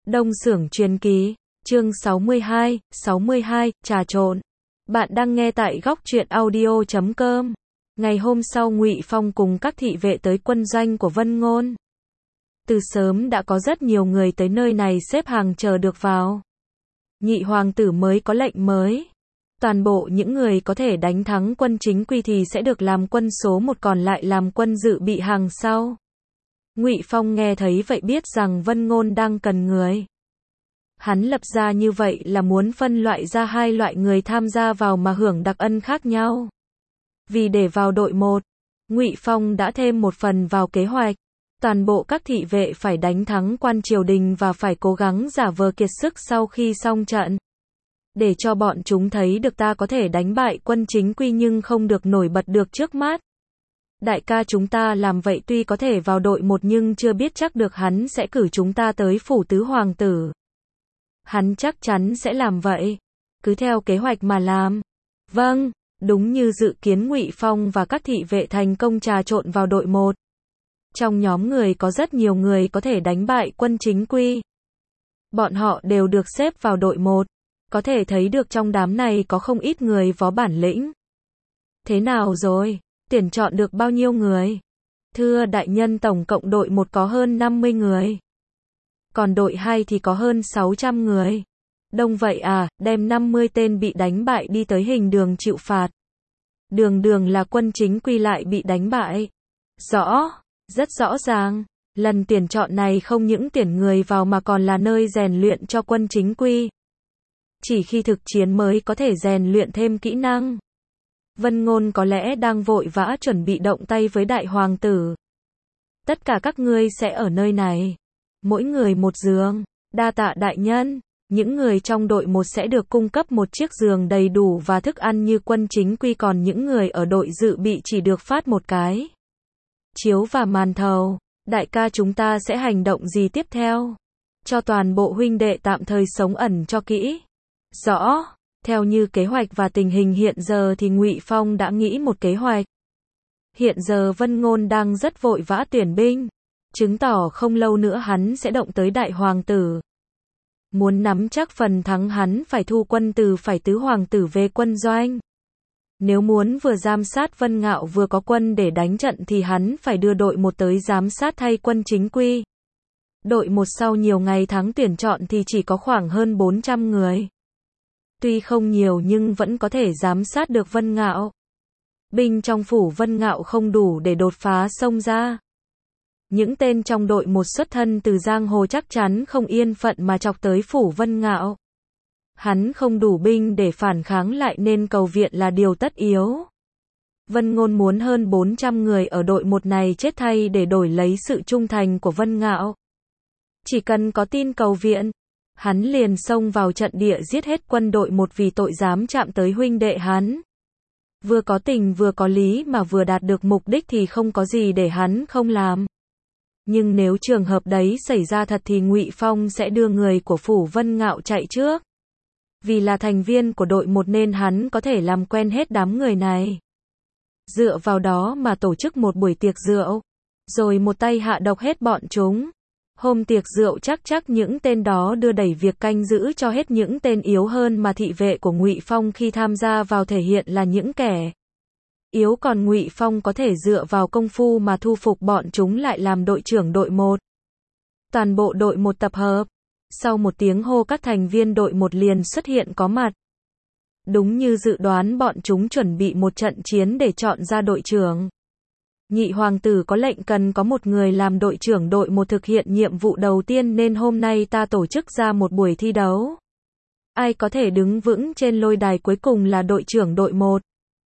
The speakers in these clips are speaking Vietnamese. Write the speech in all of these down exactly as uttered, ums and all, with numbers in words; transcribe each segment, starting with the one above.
Đông Xưởng Truyền Kỳ, chương sáu mươi hai, sáu mươi hai, trà trộn. Bạn đang nghe tại góc truyện audio chấm com. Ngày hôm sau Ngụy Phong cùng các thị vệ tới quân doanh của Vân Ngôn. Từ sớm đã có rất nhiều người tới nơi này xếp hàng chờ được vào. Nhị hoàng tử mới có lệnh mới. Toàn bộ những người có thể đánh thắng quân chính quy thì sẽ được làm quân số một, còn lại làm quân dự bị hàng sau. Ngụy Phong nghe thấy vậy biết rằng Vân Ngôn đang cần người. Hắn lập ra như vậy là muốn phân loại ra hai loại người tham gia vào mà hưởng đặc ân khác nhau. Vì để vào đội một, Ngụy Phong đã thêm một phần vào kế hoạch. Toàn bộ các thị vệ phải đánh thắng quan triều đình và phải cố gắng giả vờ kiệt sức sau khi xong trận. Để cho bọn chúng thấy được ta có thể đánh bại quân chính quy nhưng không được nổi bật được trước mắt. Đại ca chúng ta làm vậy tuy có thể vào đội một nhưng chưa biết chắc được hắn sẽ cử chúng ta tới phủ tứ hoàng tử. Hắn chắc chắn sẽ làm vậy. Cứ theo kế hoạch mà làm. Vâng, đúng như dự kiến Ngụy Phong và các thị vệ thành công trà trộn vào đội một. Trong nhóm người có rất nhiều người có thể đánh bại quân chính quy. Bọn họ đều được xếp vào đội một. Có thể thấy được trong đám này có không ít người có bản lĩnh. Thế nào rồi? Tuyển chọn được bao nhiêu người? Thưa đại nhân, tổng cộng đội một có hơn năm mươi người. Còn đội hai thì có hơn sáu trăm người. Đông vậy à, đem năm mươi tên bị đánh bại đi tới hình đường chịu phạt. Đường đường là quân chính quy lại bị đánh bại. Rõ, rất rõ ràng. Lần tuyển chọn này không những tuyển người vào mà còn là nơi rèn luyện cho quân chính quy. Chỉ khi thực chiến mới có thể rèn luyện thêm kỹ năng. Vân Ngôn có lẽ đang vội vã chuẩn bị động tay với đại hoàng tử. Tất cả các ngươi sẽ ở nơi này. Mỗi người một giường. Đa tạ đại nhân. Những người trong đội một sẽ được cung cấp một chiếc giường đầy đủ và thức ăn như quân chính quy, còn những người ở đội dự bị chỉ được phát một cái chiếu và màn thầu. Đại ca chúng ta sẽ hành động gì tiếp theo? Cho toàn bộ huynh đệ tạm thời sống ẩn cho kỹ. Rõ. Theo như kế hoạch và tình hình hiện giờ thì Ngụy Phong đã nghĩ một kế hoạch. Hiện giờ Vân Ngôn đang rất vội vã tuyển binh, chứng tỏ không lâu nữa hắn sẽ động tới đại hoàng tử. Muốn nắm chắc phần thắng hắn phải thu quân từ phải tứ hoàng tử về quân doanh. Nếu muốn vừa giám sát Vân Ngạo vừa có quân để đánh trận thì hắn phải đưa đội một tới giám sát thay quân chính quy. Đội một sau nhiều ngày tháng tuyển chọn thì chỉ có khoảng hơn bốn trăm người. Tuy không nhiều nhưng vẫn có thể giám sát được Vân Ngạo. Binh trong phủ Vân Ngạo không đủ để đột phá xông ra. Những tên trong đội một xuất thân từ giang hồ chắc chắn không yên phận mà chọc tới phủ Vân Ngạo. Hắn không đủ binh để phản kháng lại nên cầu viện là điều tất yếu. Vân Ngôn muốn hơn bốn trăm người ở đội một này chết thay để đổi lấy sự trung thành của Vân Ngạo. Chỉ cần có tin cầu viện, hắn liền xông vào trận địa giết hết quân đội một vì tội dám chạm tới huynh đệ hắn. Vừa có tình vừa có lý mà vừa đạt được mục đích thì không có gì để hắn không làm. Nhưng nếu trường hợp đấy xảy ra thật thì Ngụy Phong sẽ đưa người của phủ Vân Ngạo chạy trước. Vì là thành viên của đội một nên hắn có thể làm quen hết đám người này. Dựa vào đó mà tổ chức một buổi tiệc rượu, rồi một tay hạ độc hết bọn chúng. Hôm tiệc rượu chắc chắc những tên đó đưa đẩy việc canh giữ cho hết những tên yếu hơn mà thị vệ của Ngụy Phong khi tham gia vào thể hiện là những kẻ yếu, còn Ngụy Phong có thể dựa vào công phu mà thu phục bọn chúng lại làm đội trưởng đội một. Toàn bộ đội một tập hợp. Sau một tiếng hô các thành viên đội một liền xuất hiện có mặt. Đúng như dự đoán bọn chúng chuẩn bị một trận chiến để chọn ra đội trưởng. Nhị hoàng tử có lệnh cần có một người làm đội trưởng đội một thực hiện nhiệm vụ đầu tiên nên hôm nay ta tổ chức ra một buổi thi đấu. Ai có thể đứng vững trên lôi đài cuối cùng là đội trưởng đội một.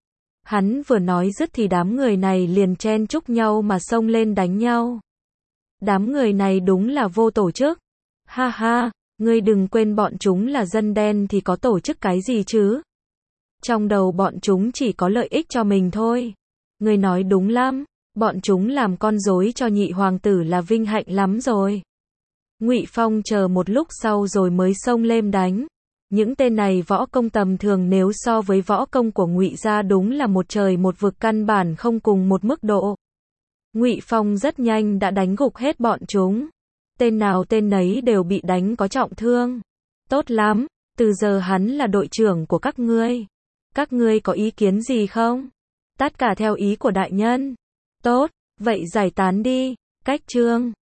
Hắn vừa nói dứt thì đám người này liền chen chúc nhau mà xông lên đánh nhau. Đám người này đúng là vô tổ chức. Ha ha, ngươi đừng quên bọn chúng là dân đen thì có tổ chức cái gì chứ? Trong đầu bọn chúng chỉ có lợi ích cho mình thôi. Ngươi nói đúng lắm, bọn chúng làm con rối cho nhị hoàng tử là vinh hạnh lắm rồi. Ngụy Phong chờ một lúc sau rồi mới xông lên đánh. Những tên này võ công tầm thường nếu so với võ công của Ngụy gia đúng là một trời một vực, căn bản không cùng một mức độ. Ngụy Phong rất nhanh đã đánh gục hết bọn chúng. tên nào tên nấy đều bị đánh có trọng thương. Tốt lắm, từ giờ hắn là đội trưởng của các ngươi. Các ngươi có ý kiến gì không? Tất cả theo ý của đại nhân. Tốt, vậy giải tán đi. Cách chương